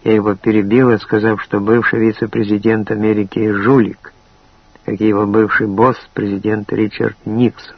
Я его перебила, сказав, что бывший вице-президент Америки жулик, как и его бывший босс, президент Ричард Никсон.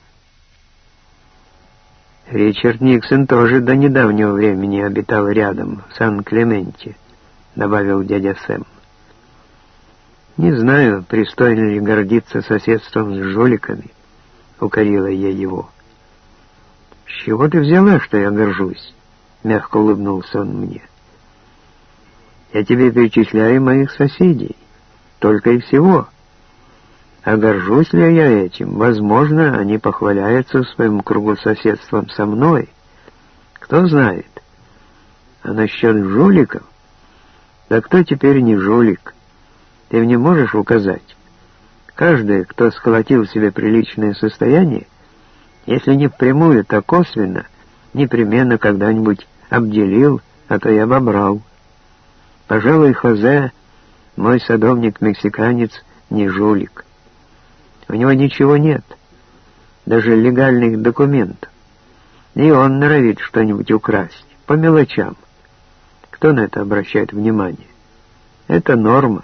Ричард Никсон тоже до недавнего времени обитал рядом, в Сан-Клементе, добавил дядя Сэм. Не знаю, пристойно ли гордиться соседством с жуликами, укорила я его. С чего ты взяла, что я горжусь? Мягко улыбнулся он мне. Я тебе перечисляю моих соседей, только и всего. А горжусь ли я этим? Возможно, они похваляются в своем кругу соседством со мной. Кто знает. А насчет жуликов? Да кто теперь не жулик? Ты мне можешь указать? Каждый, кто сколотил себе приличное состояние, если не впрямую, то косвенно, непременно когда-нибудь обделил, а то и обобрал. Пожалуй, Хозе, мой садовник-мексиканец, не жулик. У него ничего нет, даже легальных документов. И он норовит что-нибудь украсть, по мелочам. Кто на это обращает внимание? Это норма.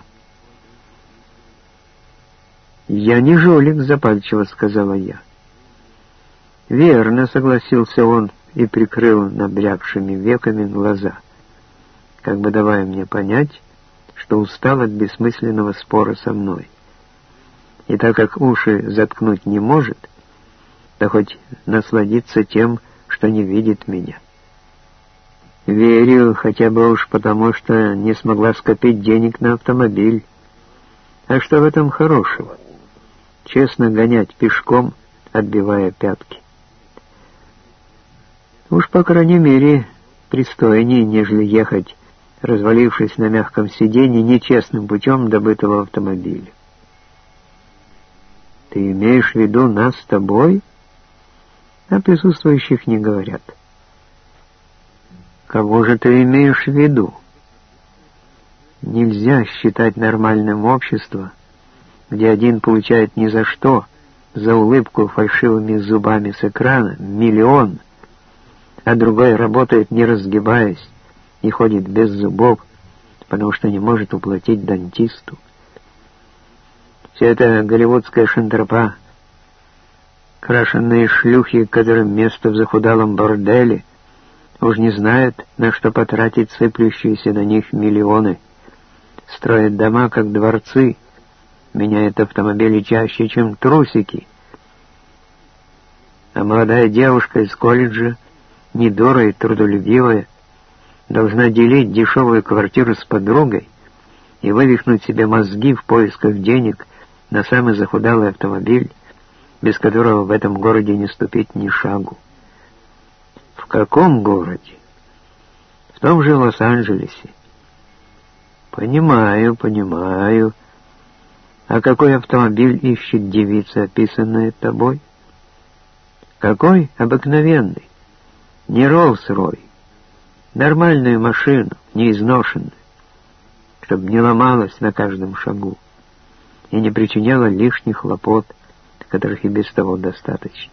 «Я не жулик», — запальчиво сказала я. «Верно», — согласился он и прикрыл набрякшими веками глаза, как бы давая мне понять, что устал от бессмысленного спора со мной. И так как уши заткнуть не может, то хоть насладиться тем, что не видит меня. Верю, хотя бы уж потому, что не смогла скопить денег на автомобиль. А что в этом хорошего? Честно гонять пешком, отбивая пятки. Уж, по крайней мере, пристойнее, нежели ехать, развалившись на мягком сиденье, нечестным путем добытого автомобиля. Ты имеешь в виду нас с тобой? А присутствующих не говорят. Кого же ты имеешь в виду? Нельзя считать нормальным общество, где один получает ни за что, за улыбку фальшивыми зубами с экрана, 1 миллион, а другой работает не разгибаясь и ходит без зубов, потому что не может уплатить дантисту. Все это голливудская шантропа, крашеные шлюхи, которым место в захудалом борделе, уж не знают, на что потратить сыплющиеся на них миллионы, строят дома, как дворцы, меняют автомобили чаще, чем трусики. А молодая девушка из колледжа, недорая и трудолюбивая, должна делить дешевую квартиру с подругой и вывихнуть себе мозги в поисках денег на самый захудалый автомобиль, без которого в этом городе не ступить ни шагу. В каком городе? В том же Лос-Анджелесе. Понимаю. А какой автомобиль ищет девица, описанная тобой? Какой? Обыкновенный. Не Роллс-Рой. Нормальную машину, не изношенную, чтобы не ломалась на каждом шагу и не причиняла лишних хлопот, которых и без того достаточно.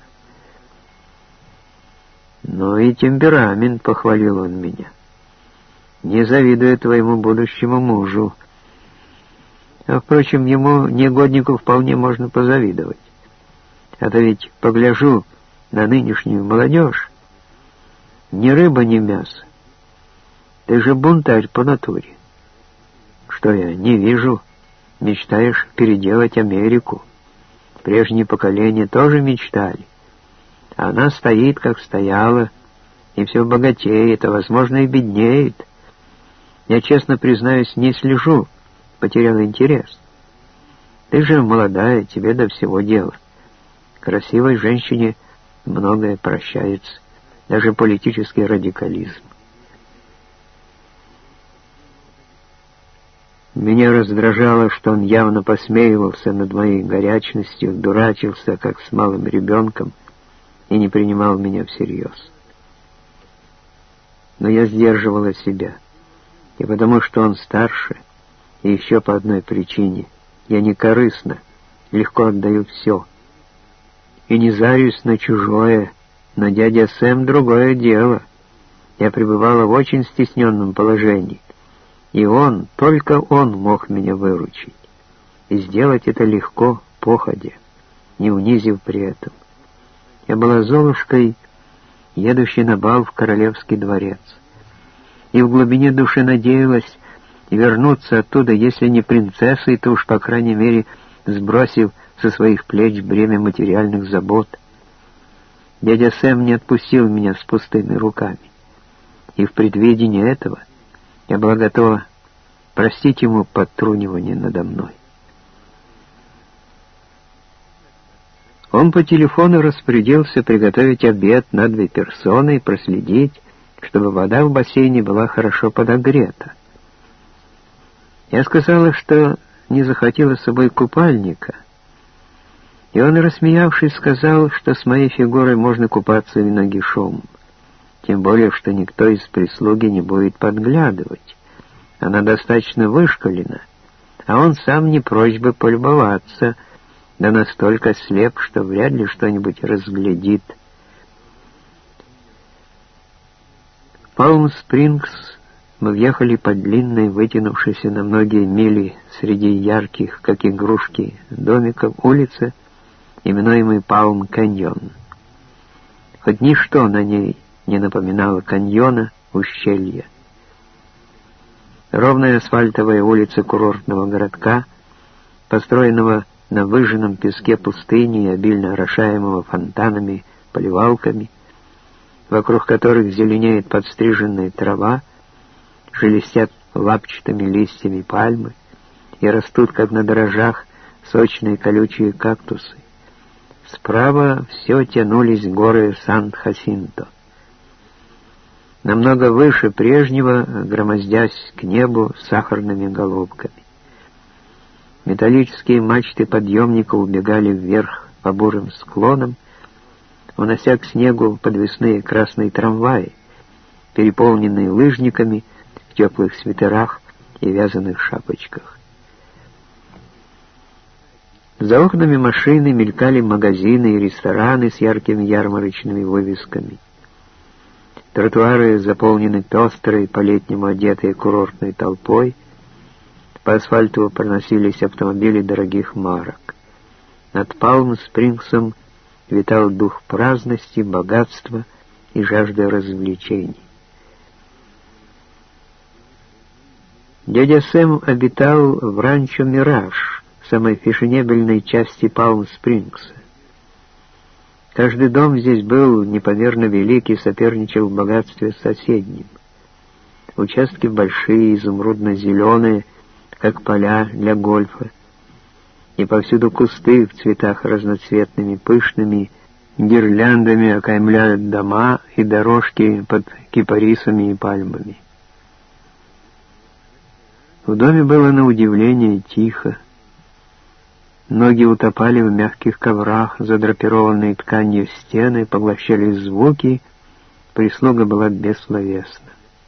Ну и темперамент, похвалил он меня. Не завидую твоему будущему мужу. А, впрочем, ему, негоднику, вполне можно позавидовать. А то ведь погляжу на нынешнюю молодежь. Ни рыба, ни мясо. Ты же бунтарь по натуре. Что я не вижу? Мечтаешь переделать Америку. Прежние поколения тоже мечтали. А она стоит, как стояла, и все богатеет, а, возможно, и беднеет. Я, честно признаюсь, не слежу, потерял интерес. Ты же молодая, тебе до всего дела. Красивой женщине многое прощается, даже политический радикализм. Меня раздражало, что он явно посмеивался над моей горячностью, дурачился, как с малым ребенком, и не принимал меня всерьез. Но я сдерживала себя, и потому что он старше, и еще по одной причине. Я не корыстна, легко отдаю все. И не зарюсь на чужое, но дядя Сэм — другое дело. Я пребывала в очень стесненном положении, И он, только он мог меня выручить. И сделать это легко, походя, не унизив при этом. Я была Золушкой, едущей на бал в королевский дворец. И в глубине души надеялась вернуться оттуда, если не принцессой, то уж, по крайней мере, сбросив со своих плеч бремя материальных забот. Дядя Сэм не отпустил меня с пустыми руками. И в предвидении этого я была готова простить ему подтрунивание надо мной. Он по телефону распорядился приготовить обед на 2 персоны и проследить, чтобы вода в бассейне была хорошо подогрета. Я сказала, что не захватила с собой купальника, и он, рассмеявшись, сказал, что с моей фигурой можно купаться и нагишом, тем более, что никто из прислуги не будет подглядывать. Она достаточно вышкалена, а он сам не прочь бы полюбоваться, да настолько слеп, что вряд ли что-нибудь разглядит. В Палм-Спрингс мы въехали по длинной, вытянувшейся на многие мили среди ярких, как игрушки, домиков улице, именуемой Палм-Каньон. Хоть ничто на ней не напоминало каньона, ущелья. Ровная асфальтовая улица курортного городка, построенного на выжженном песке пустыни и обильно орошаемого фонтанами, поливалками, вокруг которых зеленеет подстриженная трава, шелестят лапчатыми листьями пальмы и растут, как на дрожжах, сочные колючие кактусы. Справа все тянулись горы Сан-Хасинто. Намного выше прежнего, громоздясь к небу сахарными головками. Металлические мачты подъемника убегали вверх по бурым склонам, унося к снегу подвесные красные трамваи, переполненные лыжниками в теплых свитерах и вязаных шапочках. За окнами машины мелькали магазины и рестораны с яркими ярмарочными вывесками. Тротуары заполнены пестрой, по-летнему одетой курортной толпой. По асфальту проносились автомобили дорогих марок. Над Палм-Спрингсом витал дух праздности, богатства и жажды развлечений. Дядя Сэм обитал в ранчо «Мираж», самой фешенебельной части Палм-Спрингса. Каждый дом здесь был непомерно велик и соперничал в богатстве с соседним. Участки большие, изумрудно-зеленые, как поля для гольфа, и повсюду кусты в цветах разноцветными, пышными гирляндами окаймляют дома и дорожки под кипарисами и пальмами. В доме было на удивление тихо. Ноги утопали в мягких коврах, задрапированные тканью стены поглощали звуки, прислуга была бессловесна.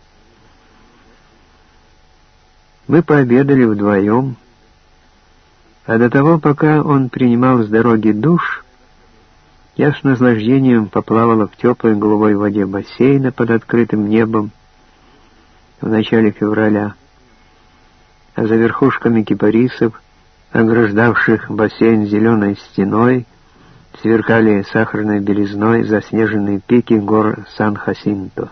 Мы пообедали вдвоем, а до того, пока он принимал с дороги душ, я с наслаждением поплавала в теплой голубой воде бассейна под открытым небом в начале февраля, а за верхушками кипарисов, ограждавших бассейн зеленой стеной, сверкали сахарной белизной заснеженные пики гор Сан-Хасинто.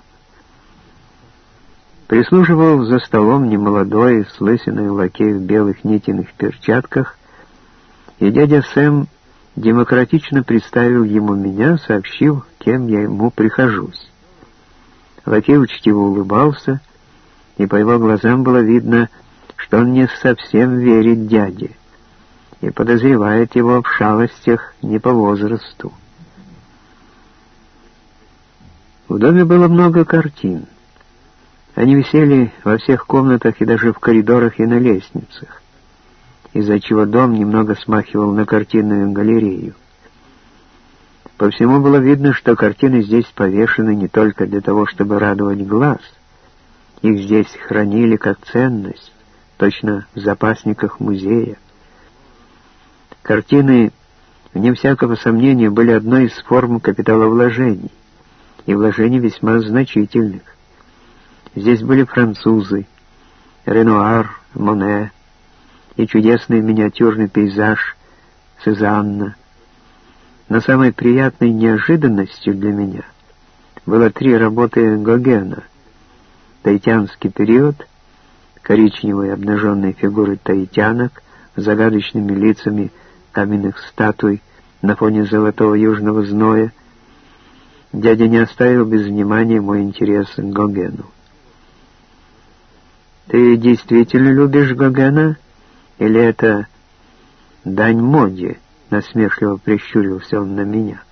Прислуживал за столом немолодой, с лысиной лакей в белых нитяных перчатках, и дядя Сэм демократично представил ему меня, сообщив, кем я ему прихожусь. Лакей учтиво улыбался, и по его глазам было видно, что он не совсем верит дяде и подозревает его в шалостях не по возрасту. В доме было много картин. Они висели во всех комнатах и даже в коридорах и на лестницах, из-за чего дом немного смахивал на картинную галерею. По всему было видно, что картины здесь повешены не только для того, чтобы радовать глаз. Их здесь хранили как ценность, точно в запасниках музея. Картины, вне всякого сомнения, были одной из форм капиталовложений, и вложений весьма значительных. Здесь были французы, Ренуар, Моне и чудесный миниатюрный пейзаж Сезанна. Но самой приятной неожиданностью для меня было 3 работы Гогена: «Таитянский период», коричневые обнаженные фигуры таитянок с загадочными лицами каменных статуй на фоне золотого южного зноя. Дядя не оставил без внимания мой интерес к Гогену. «Ты действительно любишь Гогена? Или это дань моде?» — насмешливо прищурился он на меня.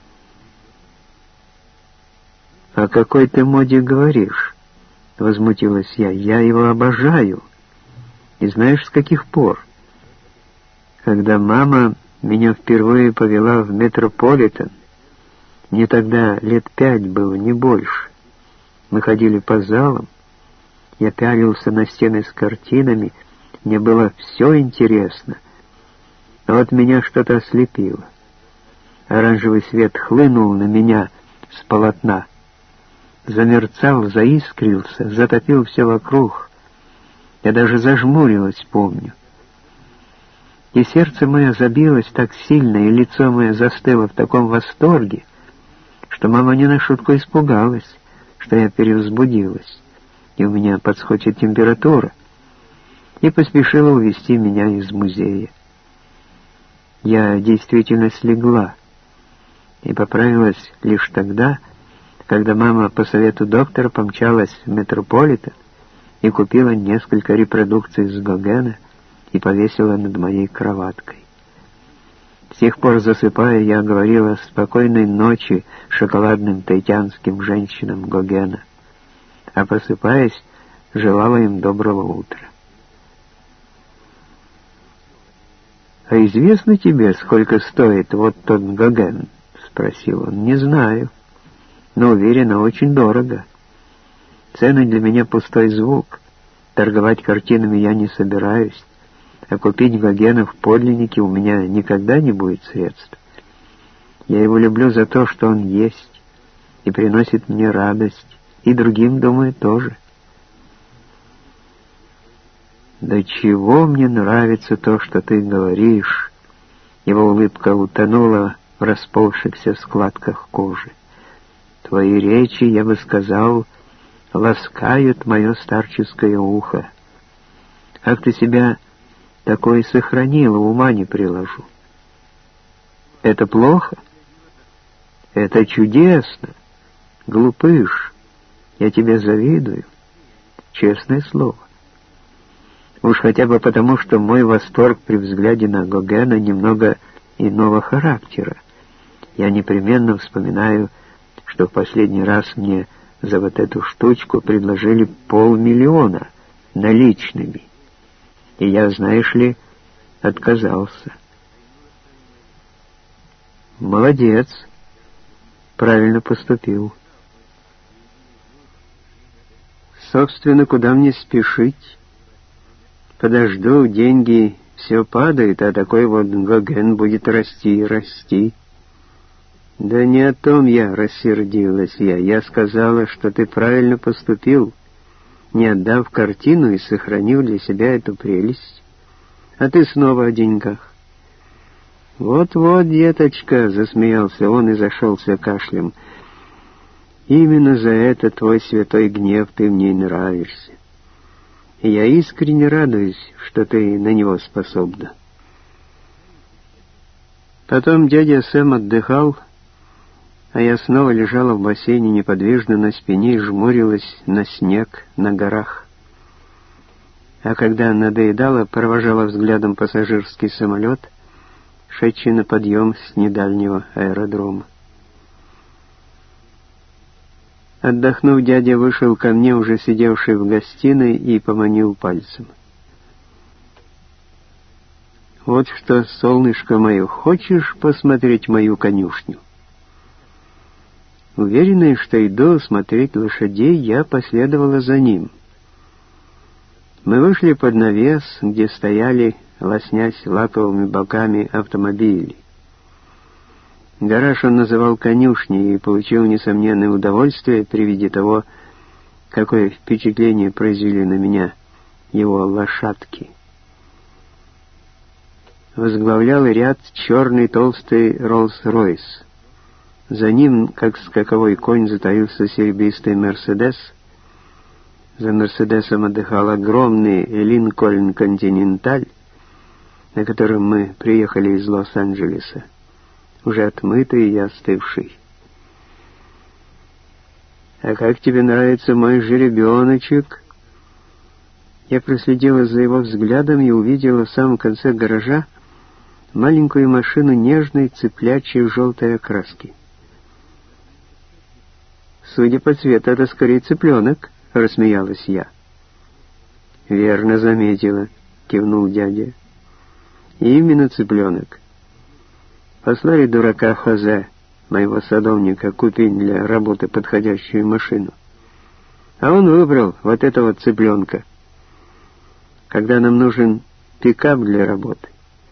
«О какой ты моде говоришь?» — возмутилась я. «Я его обожаю. И знаешь, с каких пор? Когда мама меня впервые повела в Метрополитен, мне тогда лет 5 было, не больше. Мы ходили по залам, я пялился на стены с картинами, мне было все интересно. А вот меня что-то ослепило. Оранжевый свет хлынул на меня с полотна, замерцал, заискрился, затопил все вокруг. Я даже зажмурилась, помню. И сердце мое забилось так сильно, и лицо мое застыло в таком восторге, что мама не на шутку испугалась, что я перевозбудилась, и у меня подскочит температура, и поспешила увезти меня из музея. Я действительно слегла и поправилась лишь тогда, когда мама по совету доктора помчалась в Метрополитен и купила несколько репродукций с Гогена и повесила над моей кроваткой. С тех пор, засыпая, я говорила «спокойной ночи» шоколадным таитянским женщинам Гогена, а просыпаясь, желала им доброго утра. «А известно тебе, сколько стоит вот тот Гоген?» — спросил он. «Не знаю, но уверена, очень дорого. Цены для меня пустой звук. Торговать картинами я не собираюсь, а купить Гогена в подлиннике у меня никогда не будет средств. Я его люблю за то, что он есть, и приносит мне радость, и другим, думаю, тоже. «Да чего мне нравится то, что ты говоришь!» Его улыбка утонула в расползшихся складках кожи. «Твои речи, я бы сказал, ласкают мое старческое ухо. Как ты себя такое сохранила, ума не приложу. Это плохо? Это чудесно. Глупыш, я тебе завидую. Честное слово. Уж хотя бы потому, что мой восторг при взгляде на Гогена немного иного характера. Я непременно вспоминаю, что в последний раз мне за вот эту штучку предложили 500 000 наличными. И я, знаешь ли, отказался. Молодец. Правильно поступил. Собственно, куда мне спешить? Подожду, деньги все падают, а такой вот Гоген будет расти и расти. Да не о том я рассердилась я. Я сказала, что ты правильно поступил, не отдав картину и сохранив для себя эту прелесть. А ты снова о деньгах. «Вот-вот, деточка», — засмеялся он и зашелся кашлем. «Именно за это твой святой гнев ты мне нравишься. И я искренне радуюсь, что ты на него способна». Потом дядя Сэм отдыхал, а я снова лежала в бассейне неподвижно на спине и жмурилась на снег на горах. А когда надоедала, провожала взглядом пассажирский самолет, шедший на подъем с недальнего аэродрома. Отдохнув, дядя вышел ко мне, уже сидевший в гостиной, и поманил пальцем. «Вот что, солнышко мое, хочешь посмотреть мою конюшню?» Уверенная, что иду смотреть лошадей, я последовала за ним. Мы вышли под навес, где стояли, лоснясь лаковыми боками, автомобили. Гараж он называл конюшней и получил несомненное удовольствие при виде того, какое впечатление произвели на меня его лошадки. Возглавлял ряд черный толстый Роллс-Ройс. За ним, как скаковой конь, затаился серебристый Мерседес. За Мерседесом отдыхал огромный Линкольн Континенталь, на котором мы приехали из Лос-Анджелеса, уже отмытый и остывший. «А как тебе нравится мой жеребеночек?» Я проследила за его взглядом и увидела в самом конце гаража маленькую машину нежной цыплячьей желтой окраски. «Судя по цвету, это скорее цыпленок», — рассмеялась я. «Верно заметила», — кивнул дядя. «Именно цыпленок. Послали дурака Хозе, моего садовника, купить для работы подходящую машину. А он выбрал вот этого цыпленка, когда нам нужен пикап для работы.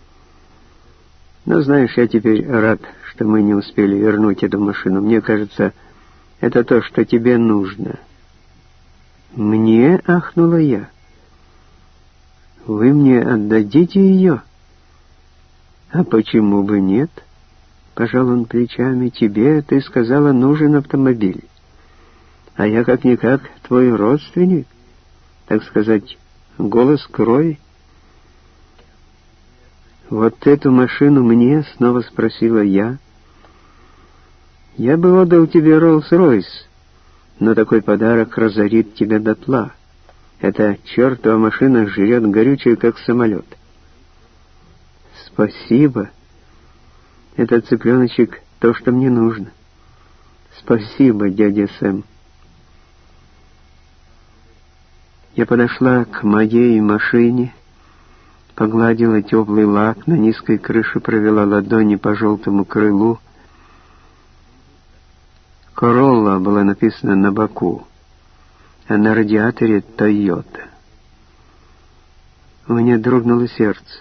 Но знаешь, я теперь рад, что мы не успели вернуть эту машину. Мне кажется, это то, что тебе нужно». «Мне?» — ахнула я. «Вы мне отдадите ее?» «А почему бы нет?» — пожал он плечами. «Тебе, ты сказала, нужен автомобиль. А я как-никак твой родственник, так сказать, голос крови». «Вот эту машину мне?» — снова спросила я. «Я бы отдал тебе Роллс-Ройс, но такой подарок разорит тебя дотла. Эта чертова машина жрет горючее, как самолет». «Спасибо. Этот цыпленочек — то, что мне нужно. Спасибо, дядя Сэм». Я подошла к моей машине, погладила теплый лак, на низкой крыше провела ладони по желтому крылу. «Королла» была написана на боку, а на радиаторе «Тойота». У меня дрогнуло сердце.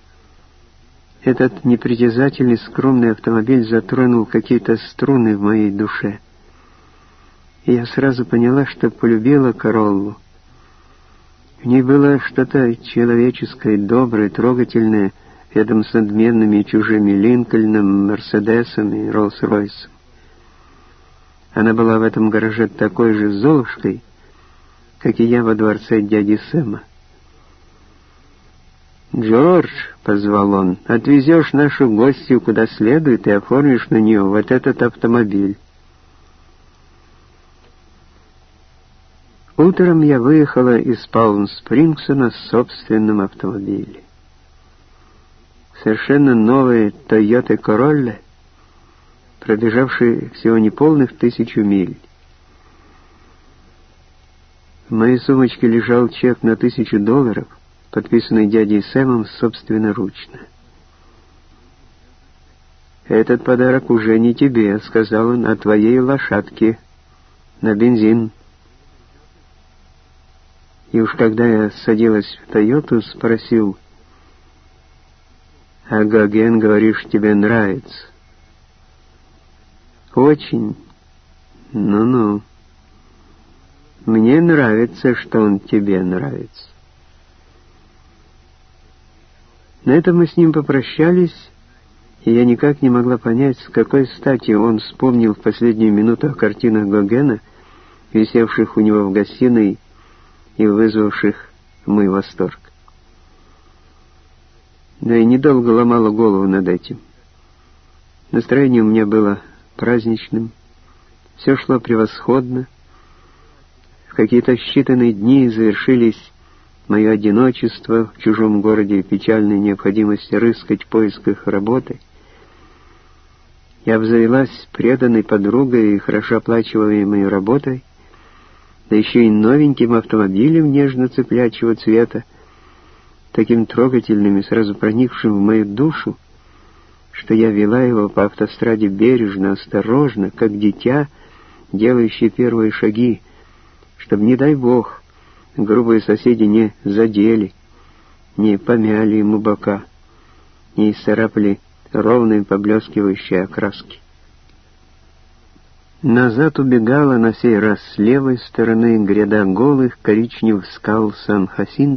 Этот непритязательный, скромный автомобиль затронул какие-то струны в моей душе. И я сразу поняла, что полюбила Короллу. В ней было что-то человеческое, доброе, трогательное, рядом с надменными и чужими Линкольном, Мерседесом и Роллс-Ройсом. Она была в этом гараже такой же Золушкой, как и я во дворце дяди Сэма. «Джордж», — позвал он, — «отвезешь нашу гостью куда следует и оформишь на нее вот этот автомобиль». Утром я выехала из Палм-Спрингса на собственном автомобиле. Совершенно новый Toyota Corolla, пробежавший всего неполных 1000 миль. В моей сумочке лежал чек на $1000, подписанный дядей Сэмом собственноручно. «Этот подарок уже не тебе», — сказал он, — «а твоей лошадке на бензин». И уж когда я садилась в «Тойоту», спросил: «А Гоген, говоришь, тебе нравится?» «Очень. Ну-ну. Мне нравится, что он тебе нравится». На этом мы с ним попрощались, и я никак не могла понять, с какой стати он вспомнил в последнюю минуту о картинах Гогена, висевших у него в гостиной и вызвавших мой восторг. Да и недолго ломала голову над этим. Настроение у меня было праздничным, все шло превосходно. В какие-то считанные дни завершились мое одиночество в чужом городе и печальная необходимость рыскать в поисках работы. Я обзавелась преданной подругой и хорошо оплачиваемой работой, да еще и новеньким автомобилем нежно-цыплячьего цвета, таким трогательным и сразу проникшим в мою душу, что я вела его по автостраде бережно, осторожно, как дитя, делающее первые шаги, чтобы, не дай бог, грубые соседи не задели, не помяли ему бока, не исцарапали ровные поблескивающие окраски. Назад убегала на сей раз с левой стороны гряда голых коричневых скал Сан-Хасинто,